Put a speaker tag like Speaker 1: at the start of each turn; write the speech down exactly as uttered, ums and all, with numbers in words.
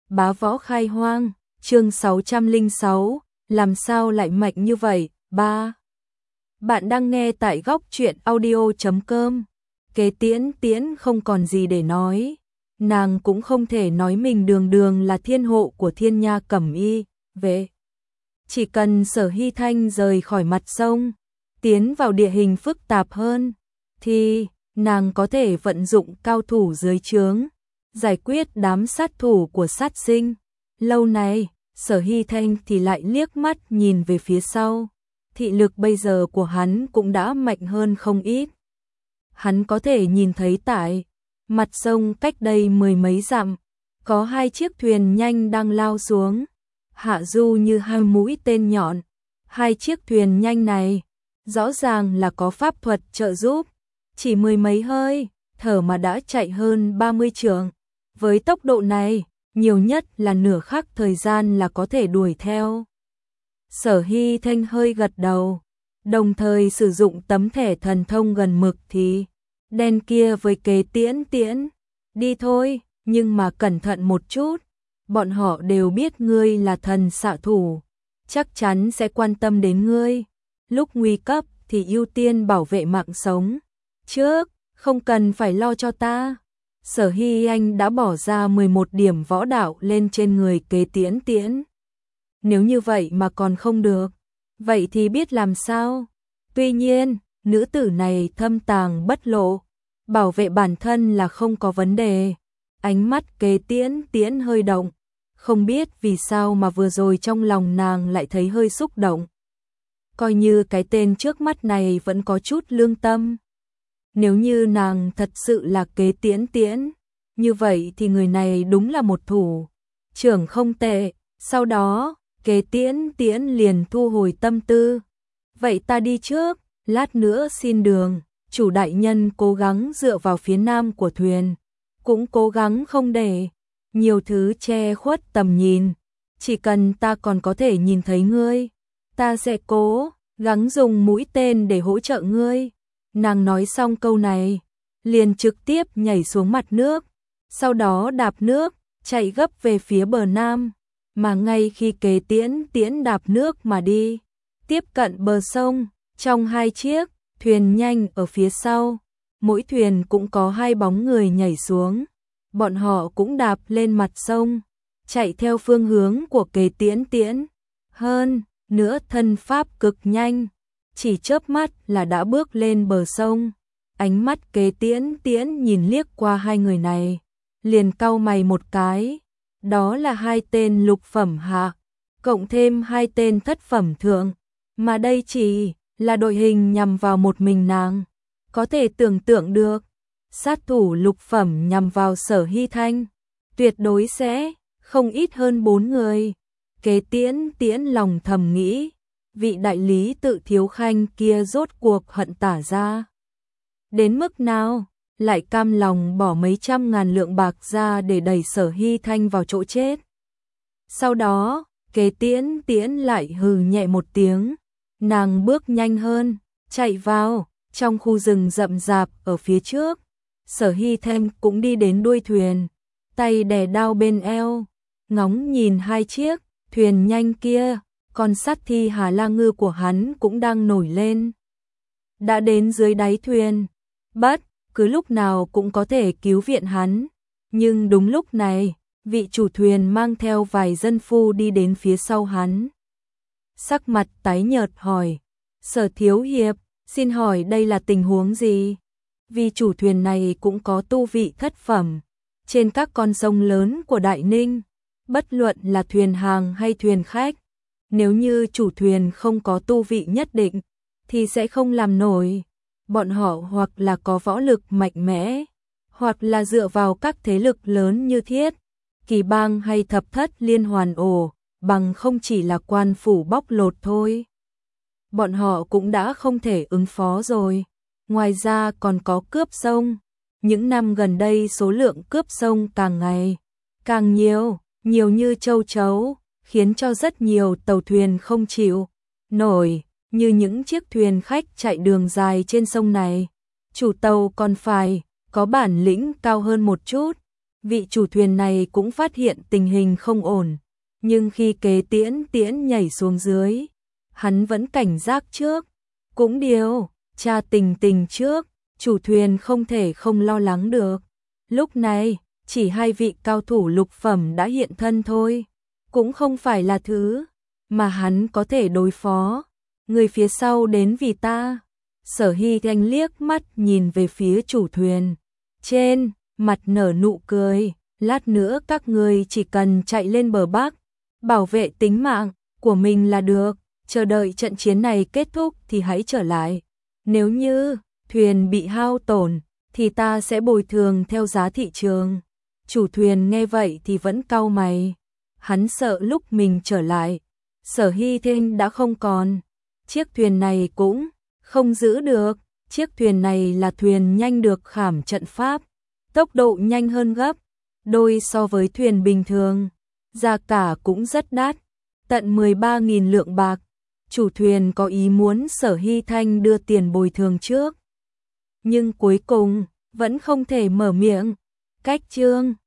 Speaker 1: Bá Võ Khai Hoang, chương sáu trăm lẻ sáu, làm sao lại mạnh như vậy? ba. Bạn đang nghe tại góc truyện audio chấm com. Kế Tiễn Tiễn không còn gì để nói, nàng cũng không thể nói mình đường đường là thiên hộ của Thiên Nha Cẩm Y, về. Chỉ cần Sở Hy Thanh rời khỏi mặt sông, tiến vào địa hình phức tạp hơn, thì nàng có thể vận dụng cao thủ dưới trướng, giải quyết đám sát thủ của sát sinh. Lâu này, Sở Hy Thanh thì lại liếc mắt nhìn về phía sau. Thị lực bây giờ của hắn cũng đã mạnh hơn không ít. Hắn có thể nhìn thấy tại mặt sông cách đây mười mấy dặm, có hai chiếc thuyền nhanh đang lao xuống, hạ du như hai mũi tên nhọn. Hai chiếc thuyền nhanh này, rõ ràng là có pháp thuật trợ giúp, chỉ mười mấy hơi thở mà đã chạy hơn ba mươi trượng. Với tốc độ này, nhiều nhất là nửa khắc thời gian là có thể đuổi theo. Sở Hy Thanh hơi gật đầu, đồng thời sử dụng tấm thẻ thần thông gần mực thì đen kia với Kế Tiễn Tiễn. Đi thôi, nhưng mà cẩn thận một chút, bọn họ đều biết ngươi là thần xạ thủ, chắc chắn sẽ quan tâm đến ngươi. Lúc nguy cấp thì ưu tiên bảo vệ mạng sống trước, không cần phải lo cho ta. Sở Hy Anh đã bỏ ra mười một điểm võ đạo lên trên người Kế Tiễn Tiễn. Nếu như vậy mà còn không được, vậy thì biết làm sao? Tuy nhiên, nữ tử này thâm tàng bất lộ, bảo vệ bản thân là không có vấn đề. Ánh mắt Kế Tiễn Tiễn hơi động, không biết vì sao mà vừa rồi trong lòng nàng lại thấy hơi xúc động. Coi như cái tên trước mắt này vẫn có chút lương tâm. Nếu như nàng thật sự là Kế Tiễn Tiễn, như vậy thì người này đúng là một thủ trưởng không tệ. Sau đó, Kế Tiễn Tiễn liền thu hồi tâm tư. Vậy ta đi trước, lát nữa xin đường. Chủ đại nhân cố gắng dựa vào phía nam của thuyền, cũng cố gắng không để nhiều thứ che khuất tầm nhìn. Chỉ cần ta còn có thể nhìn thấy ngươi, ta sẽ cố gắng dùng mũi tên để hỗ trợ ngươi. Nàng nói xong câu này, liền trực tiếp nhảy xuống mặt nước, sau đó đạp nước, chạy gấp về phía bờ nam. Mà ngay khi Kế Tiễn Tiễn đạp nước mà đi, tiếp cận bờ sông, trong hai chiếc thuyền nhanh ở phía sau, mỗi thuyền cũng có hai bóng người nhảy xuống. Bọn họ cũng đạp lên mặt sông, chạy theo phương hướng của Kế Tiễn Tiễn. Hơn nữa thân pháp cực nhanh, chỉ chớp mắt là đã bước lên bờ sông. Ánh mắt Kế Tiễn Tiễn nhìn liếc qua hai người này, liền cau mày một cái. Đó là hai tên lục phẩm hạ, cộng thêm hai tên thất phẩm thượng, mà đây chỉ là đội hình nhằm vào một mình nàng. Có thể tưởng tượng được, sát thủ lục phẩm nhằm vào Sở Hy Thanh, tuyệt đối sẽ không ít hơn bốn người. Kế Tiễn Tiễn lòng thầm nghĩ, vị đại lý Tự Thiếu Khanh kia rốt cuộc hận tả ra đến mức nào, lại cam lòng bỏ mấy trăm ngàn lượng bạc ra để đẩy Sở Hy Thanh vào chỗ chết. Sau đó, Kế Tiễn Tiễn lại hừ nhẹ một tiếng, nàng bước nhanh hơn, chạy vào trong khu rừng rậm rạp ở phía trước. Sở Hy Thanh cũng đi đến đuôi thuyền, tay đè đao bên eo, ngóng nhìn hai chiếc thuyền nhanh kia. Con sát thi Hà La Ngư của hắn cũng đang nổi lên, đã đến dưới đáy thuyền, bất cứ lúc nào cũng có thể cứu viện hắn. Nhưng đúng lúc này, vị chủ thuyền mang theo vài dân phu đi đến phía sau hắn, sắc mặt tái nhợt hỏi: Sở thiếu hiệp, xin hỏi đây là tình huống gì? Vì chủ thuyền này cũng có tu vị thất phẩm. Trên các con sông lớn của Đại Ninh, bất luận là thuyền hàng hay thuyền khách, nếu như chủ thuyền không có tu vị nhất định, thì sẽ không làm nổi. Bọn họ hoặc là có võ lực mạnh mẽ, hoặc là dựa vào các thế lực lớn như Thiết, Kỳ Bang hay Thập Thất Liên Hoàn ổ, bằng không chỉ là quan phủ bóc lột thôi. Bọn họ cũng đã không thể ứng phó rồi. Ngoài ra còn có cướp sông. Những năm gần đây số lượng cướp sông càng ngày càng nhiều, nhiều như châu chấu, khiến cho rất nhiều tàu thuyền không chịu nổi. Như những chiếc thuyền khách chạy đường dài trên sông này, chủ tàu còn phải có bản lĩnh cao hơn một chút, Vị chủ thuyền này cũng phát hiện tình hình không ổn, nhưng khi Kế Tiễn Tiễn nhảy xuống dưới, hắn vẫn cảnh giác trước, cũng điều tra tình tình trước, chủ thuyền không thể không lo lắng được. Lúc này, chỉ hai vị cao thủ lục phẩm đã hiện thân thôi, cũng không phải là thứ mà hắn có thể đối phó. Người phía sau đến vì ta. Sở Hy Thanh liếc mắt nhìn về phía chủ thuyền, trên mặt nở nụ cười, lát nữa các người chỉ cần chạy lên bờ bắc, bảo vệ tính mạng của mình là được, chờ đợi trận chiến này kết thúc thì hãy trở lại. Nếu như thuyền bị hao tổn thì ta sẽ bồi thường theo giá thị trường. Chủ thuyền nghe vậy thì vẫn cau mày, hắn sợ lúc mình trở lại, Sở Hy Thanh đã không còn, chiếc thuyền này cũng không giữ được. Chiếc thuyền này là thuyền nhanh được khảm trận pháp, tốc độ nhanh hơn gấp đôi so với thuyền bình thường, giá cả cũng rất đắt, tận mười ba nghìn lượng bạc. Chủ thuyền có ý muốn Sở Hy Thanh đưa tiền bồi thường trước, nhưng cuối cùng vẫn không thể mở miệng. Cách chương